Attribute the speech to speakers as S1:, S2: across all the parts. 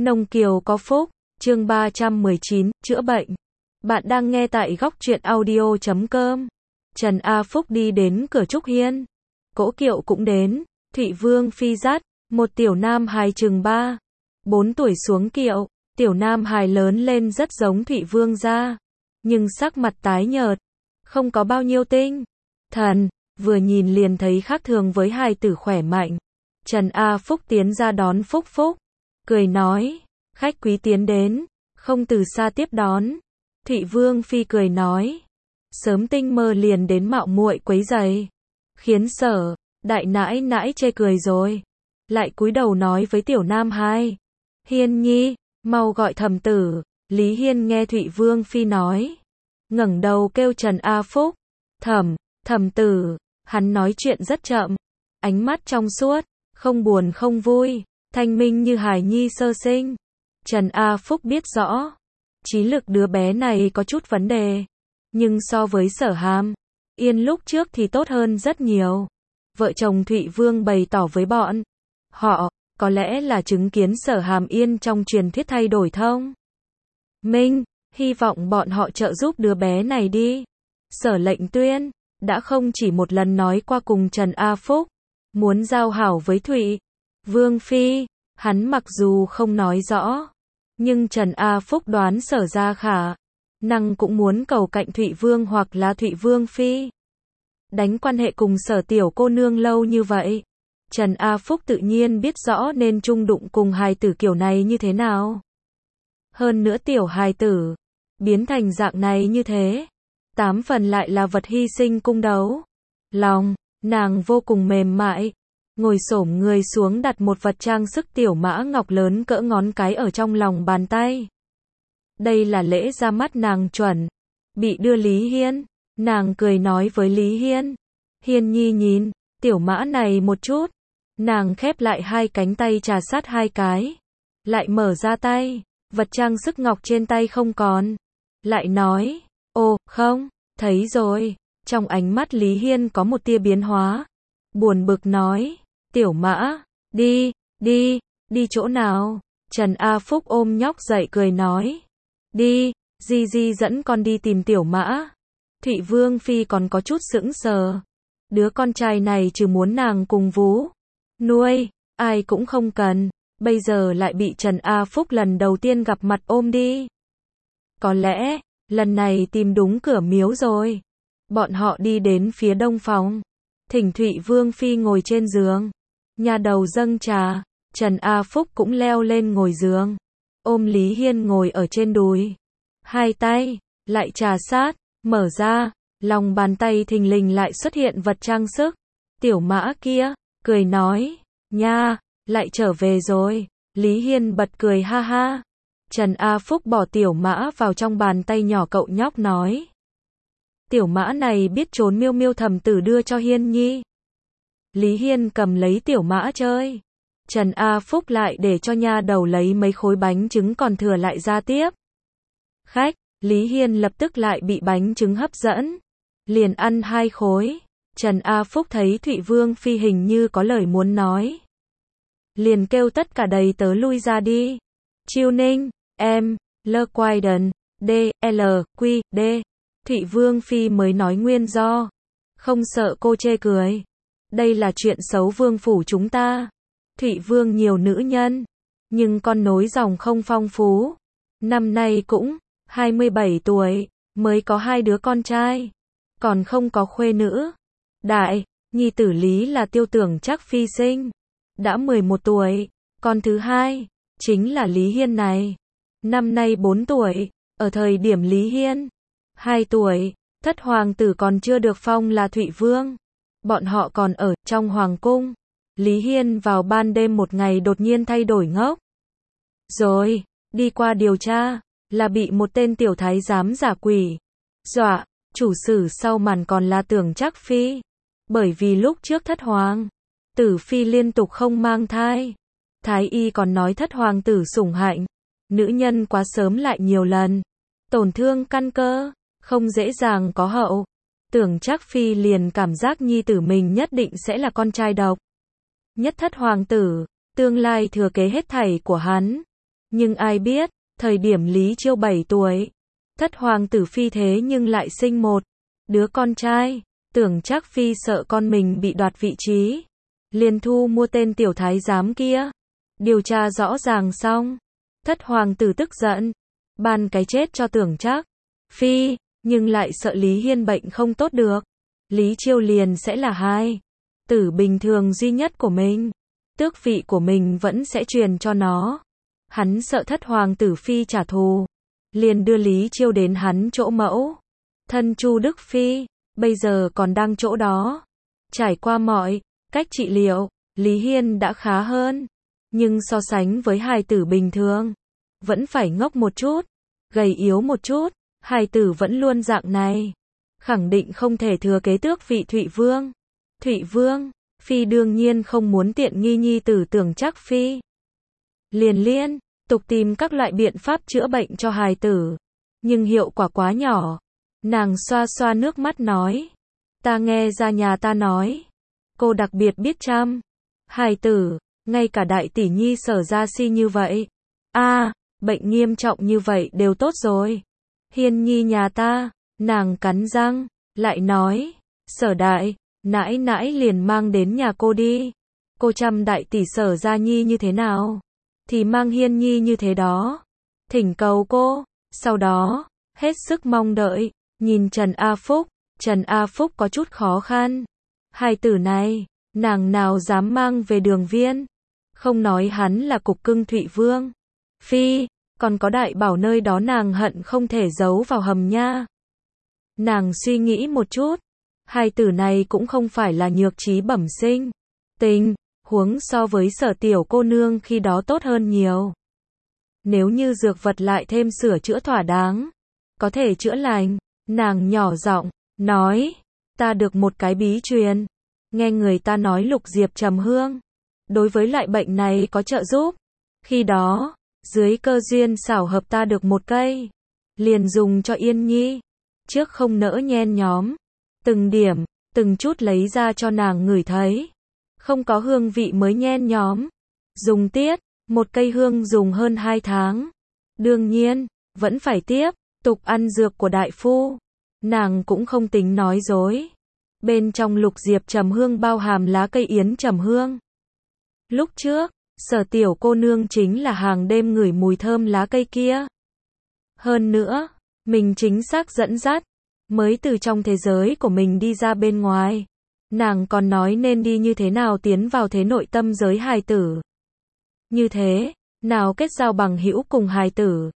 S1: Nông Kiều có phúc, chương 319, chữa bệnh. Bạn đang nghe tại góc truyện audio.com. Trần A Phúc đi đến cửa Trúc Hiên. Cỗ kiệu cũng đến, Thụy Vương Phi dắt, một tiểu nam hài chừng 3-4 tuổi xuống kiệu. Tiểu nam hài lớn lên rất giống Thụy Vương gia, nhưng sắc mặt tái nhợt, không có bao nhiêu tinh thần, vừa nhìn liền thấy khác thường với hài tử khỏe mạnh. Trần A Phúc tiến ra đón Phúc Phúc, cười nói, khách quý tiến đến, không từ xa tiếp đón. Thụy Vương Phi cười nói, sớm tinh mơ liền đến mạo muội quấy rầy, khiến Sở đại nãi nãi chê cười rồi. Lại cúi đầu nói với tiểu nam hai, Hiên nhi, mau gọi thẩm tử. Lý Hiên nghe Thụy Vương Phi nói, ngẩng đầu kêu Trần A Phúc, thẩm tử. Hắn nói chuyện rất chậm, ánh mắt trong suốt, không buồn không vui, thanh minh như hài nhi sơ sinh. Trần A Phúc biết rõ, trí lực đứa bé này có chút vấn đề, nhưng so với Sở Hàm Yên lúc trước thì tốt hơn rất nhiều. Vợ chồng Thụy Vương bày tỏ với bọn họ, có lẽ là chứng kiến Sở Hàm Yên trong truyền thuyết thay đổi thông minh, hy vọng bọn họ trợ giúp đứa bé này đi. Sở Lệnh Tuyên đã không chỉ một lần nói qua cùng Trần A Phúc, muốn giao hảo với Thụy Vương Phi. Hắn mặc dù không nói rõ, nhưng Trần A Phúc đoán Sở ra khả năng cũng muốn cầu cạnh Thụy Vương hoặc là Thụy Vương Phi. Đánh quan hệ cùng Sở tiểu cô nương lâu như vậy, Trần A Phúc tự nhiên biết rõ nên chung đụng cùng hài tử kiểu này như thế nào. Hơn nữa tiểu hài tử biến thành dạng này như thế, 8 phần lại là vật hy sinh cung đấu. Lòng nàng vô cùng mềm mại, ngồi xổm người xuống đặt một vật trang sức tiểu mã ngọc lớn cỡ ngón cái ở trong lòng bàn tay. Đây là lễ ra mắt nàng chuẩn bị đưa Lý Hiên. Nàng cười nói với Lý Hiên, Hiên nhi nhìn tiểu mã này một chút. Nàng khép lại hai cánh tay trà sát hai cái, lại mở ra tay, vật trang sức ngọc trên tay không còn. Lại nói, ô, không, thấy rồi. Trong ánh mắt Lý Hiên có một tia biến hóa, buồn bực nói, tiểu mã, đi chỗ nào? Trần A Phúc ôm nhóc dậy cười nói, đi, Di dẫn con đi tìm tiểu mã. Thụy Vương Phi còn có chút sững sờ, đứa con trai này trừ muốn nàng cùng vú nuôi, ai cũng không cần, bây giờ lại bị Trần A Phúc lần đầu tiên gặp mặt ôm đi. Có lẽ, lần này tìm đúng cửa miếu rồi. Bọn họ đi đến phía đông phòng, thỉnh Thụy Vương Phi ngồi trên giường, nhà đầu dâng trà. Trần A Phúc cũng leo lên ngồi giường, ôm Lý Hiên ngồi ở trên đùi, hai tay lại trà sát, mở ra, lòng bàn tay thình lình lại xuất hiện vật trang sức. Tiểu mã kia cười nói, nha, lại trở về rồi. Lý Hiên bật cười ha ha. Trần A Phúc bỏ tiểu mã vào trong bàn tay nhỏ cậu nhóc nói, tiểu mã này biết trốn miêu miêu thẩm tử đưa cho Hiên nhi. Lý Hiên cầm lấy tiểu mã chơi. Trần A Phúc lại để cho nha đầu lấy mấy khối bánh trứng còn thừa lại ra tiếp khách. Lý Hiên lập tức lại bị bánh trứng hấp dẫn, liền ăn 2 khối. Trần A Phúc thấy Thụy Vương Phi hình như có lời muốn nói, liền kêu tất cả đầy tớ lui ra đi. Chiêu Ninh, em, Lơ Quaiden, D, L, Q, D. Thụy Vương Phi mới nói nguyên do, không sợ cô chê cười. Đây là chuyện xấu vương phủ chúng ta. Thụy Vương nhiều nữ nhân, nhưng con nối dòng không phong phú. Năm nay cũng 27 tuổi, mới có 2 đứa con trai, còn không có khuê nữ. Đại nhi tử Lý là Tiêu Tưởng Trác Phi sinh, đã 11 tuổi, con thứ hai chính là Lý Hiên này, năm nay 4 tuổi. Ở thời điểm Lý Hiên 2 tuổi, thất hoàng tử còn chưa được phong là Thụy Vương. Bọn họ còn ở trong hoàng cung. Lý Hiên vào ban đêm một ngày đột nhiên thay đổi ngốc rồi, đi qua điều tra, là bị một tên tiểu thái giám giả quỷ dọa. Chủ sử sau màn còn là Tưởng Trác Phi, bởi vì lúc trước thất hoàng tử Phi liên tục không mang thai. Thái y còn nói thất hoàng tử sủng hạnh nữ nhân quá sớm, lại nhiều lần tổn thương căn cơ, không dễ dàng có hậu. Tưởng Trác Phi liền cảm giác nhi tử mình nhất định sẽ là con trai độc nhất thất hoàng tử, tương lai thừa kế hết thảy của hắn. Nhưng ai biết, thời điểm Lý Chiêu 7 tuổi, thất hoàng tử phi thế nhưng lại sinh một đứa con trai, tưởng Trác Phi sợ con mình bị đoạt vị trí, liền thu mua tên tiểu thái giám kia. Điều tra rõ ràng xong, thất hoàng tử tức giận, ban cái chết cho tưởng Trác Phi, nhưng lại sợ Lý Hiên bệnh không tốt được. Lý Chiêu liền sẽ là hai tử bình thường duy nhất của mình, tước vị của mình vẫn sẽ truyền cho nó. Hắn sợ thất hoàng tử phi trả thù, liền đưa Lý Chiêu đến hắn chỗ mẫu thân Chu Đức Phi, bây giờ còn đang chỗ đó. Trải qua mọi cách trị liệu, Lý Hiên đã khá hơn, nhưng so sánh với hài tử bình thường, vẫn phải ngốc một chút, gầy yếu một chút. Hài tử vẫn luôn dạng này, khẳng định không thể thừa kế tước vị Thụy Vương. Thụy Vương Phi đương nhiên không muốn tiện nghi nhi tử tưởng Trác Phi, liền liên tục tìm các loại biện pháp chữa bệnh cho hài tử, nhưng hiệu quả quá nhỏ. Nàng xoa xoa nước mắt nói, ta nghe ra nhà ta nói, cô đặc biệt biết chăm hài tử, ngay cả đại tỷ nhi Sở Gia Si như vậy, bệnh nghiêm trọng như vậy đều tốt rồi. Hiên nhi nhà ta, nàng cắn răng, lại nói, Sở đại nãi nãi liền mang đến nhà cô đi. Cô chăm đại tỷ Sở Gia Nhi như thế nào, thì mang Hiên nhi như thế đó. Thỉnh cầu cô, sau đó, hết sức mong đợi, nhìn Trần A Phúc. Trần A Phúc có chút khó khăn. Hài tử này, nàng nào dám mang về Đường Viên. Không nói hắn là cục cưng Thụy Vương Phi, còn có đại bảo nơi đó nàng hận không thể giấu vào hầm nha. Nàng suy nghĩ một chút, hài tử này cũng không phải là nhược trí bẩm sinh, tình huống so với Sở tiểu cô nương khi đó tốt hơn nhiều. Nếu như dược vật lại thêm sửa chữa thỏa đáng, có thể chữa lành. Nàng nhỏ giọng nói, ta được một cái bí truyền, nghe người ta nói lục diệp trầm hương đối với loại bệnh này có trợ giúp. Khi đó, dưới cơ duyên xảo hợp ta được một cây, liền dùng cho Yên nhi, trước không nỡ nhen nhóm, từng điểm, từng chút lấy ra cho nàng ngửi thấy, không có hương vị mới nhen nhóm. Dùng tiết, một cây hương dùng hơn 2 tháng. Đương nhiên, vẫn phải tiếp tục ăn dược của đại phu. Nàng cũng không tính nói dối. Bên trong lục diệp trầm hương bao hàm lá cây yến trầm hương. Lúc trước, Sở tiểu cô nương chính là hàng đêm ngửi mùi thơm lá cây kia. Hơn nữa, mình chính xác dẫn dắt, mới từ trong thế giới của mình đi ra bên ngoài. Nàng còn nói nên đi như thế nào tiến vào thế nội tâm giới hài tử. Như thế, nào kết giao bằng hữu cùng hài tử.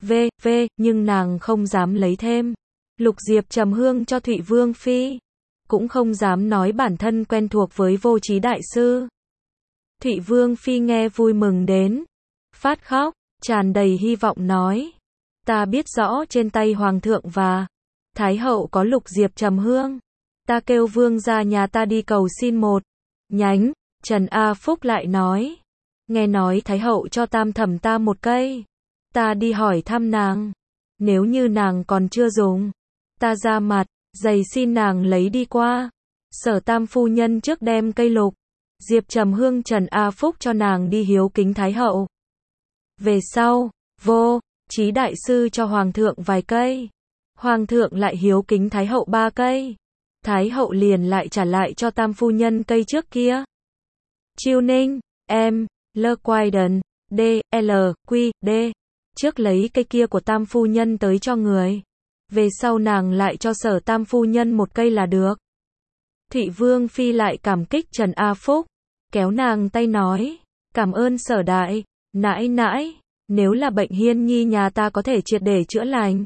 S1: Nhưng nàng không dám lấy thêm lục diệp trầm hương cho Thụy Vương Phi, cũng không dám nói bản thân quen thuộc với Vô Trí đại sư. Thụy Vương Phi nghe vui mừng đến phát khóc, tràn đầy hy vọng nói, ta biết rõ trên tay Hoàng thượng và Thái hậu có lục diệp trầm hương, ta kêu vương gia nhà ta đi cầu xin một nhánh. Trần A Phúc lại nói, nghe nói Thái hậu cho tam thẩm ta một cây, ta đi hỏi thăm nàng, nếu như nàng còn chưa dùng, ta ra mặt giày xin nàng lấy đi qua. Sở tam phu nhân trước đem cây lục diệp trầm hương Trần A Phúc cho nàng đi hiếu kính Thái hậu. Về sau, Vô Trí đại sư cho Hoàng thượng vài cây, Hoàng thượng lại hiếu kính Thái hậu 3 cây, Thái hậu liền lại trả lại cho tam phu nhân cây trước kia. Chiêu Ninh, em, Lơ Quaiden, D, L, Q, D, trước lấy cây kia của tam phu nhân tới cho người, về sau nàng lại cho Sở tam phu nhân một cây là được. Thụy Vương Phi lại cảm kích Trần A Phúc, kéo nàng tay nói, cảm ơn Sở đại nãi nãi, nếu là bệnh Hiên nhi nhà ta có thể triệt để chữa lành,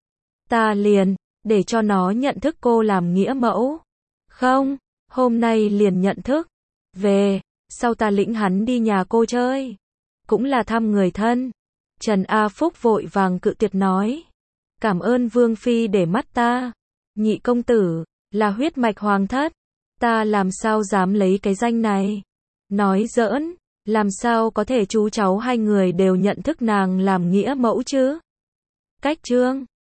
S1: ta liền để cho nó nhận thức cô làm nghĩa mẫu. Không, hôm nay liền nhận thức. Về sau ta lĩnh hắn đi nhà cô chơi, cũng là thăm người thân. Trần A Phúc vội vàng cự tuyệt nói, cảm ơn Vương Phi để mắt ta, nhị công tử là huyết mạch hoàng thất, ta làm sao dám lấy cái danh này. Nói giỡn, làm sao có thể chú cháu hai người đều nhận thức nàng làm nghĩa mẫu chứ. Cách chương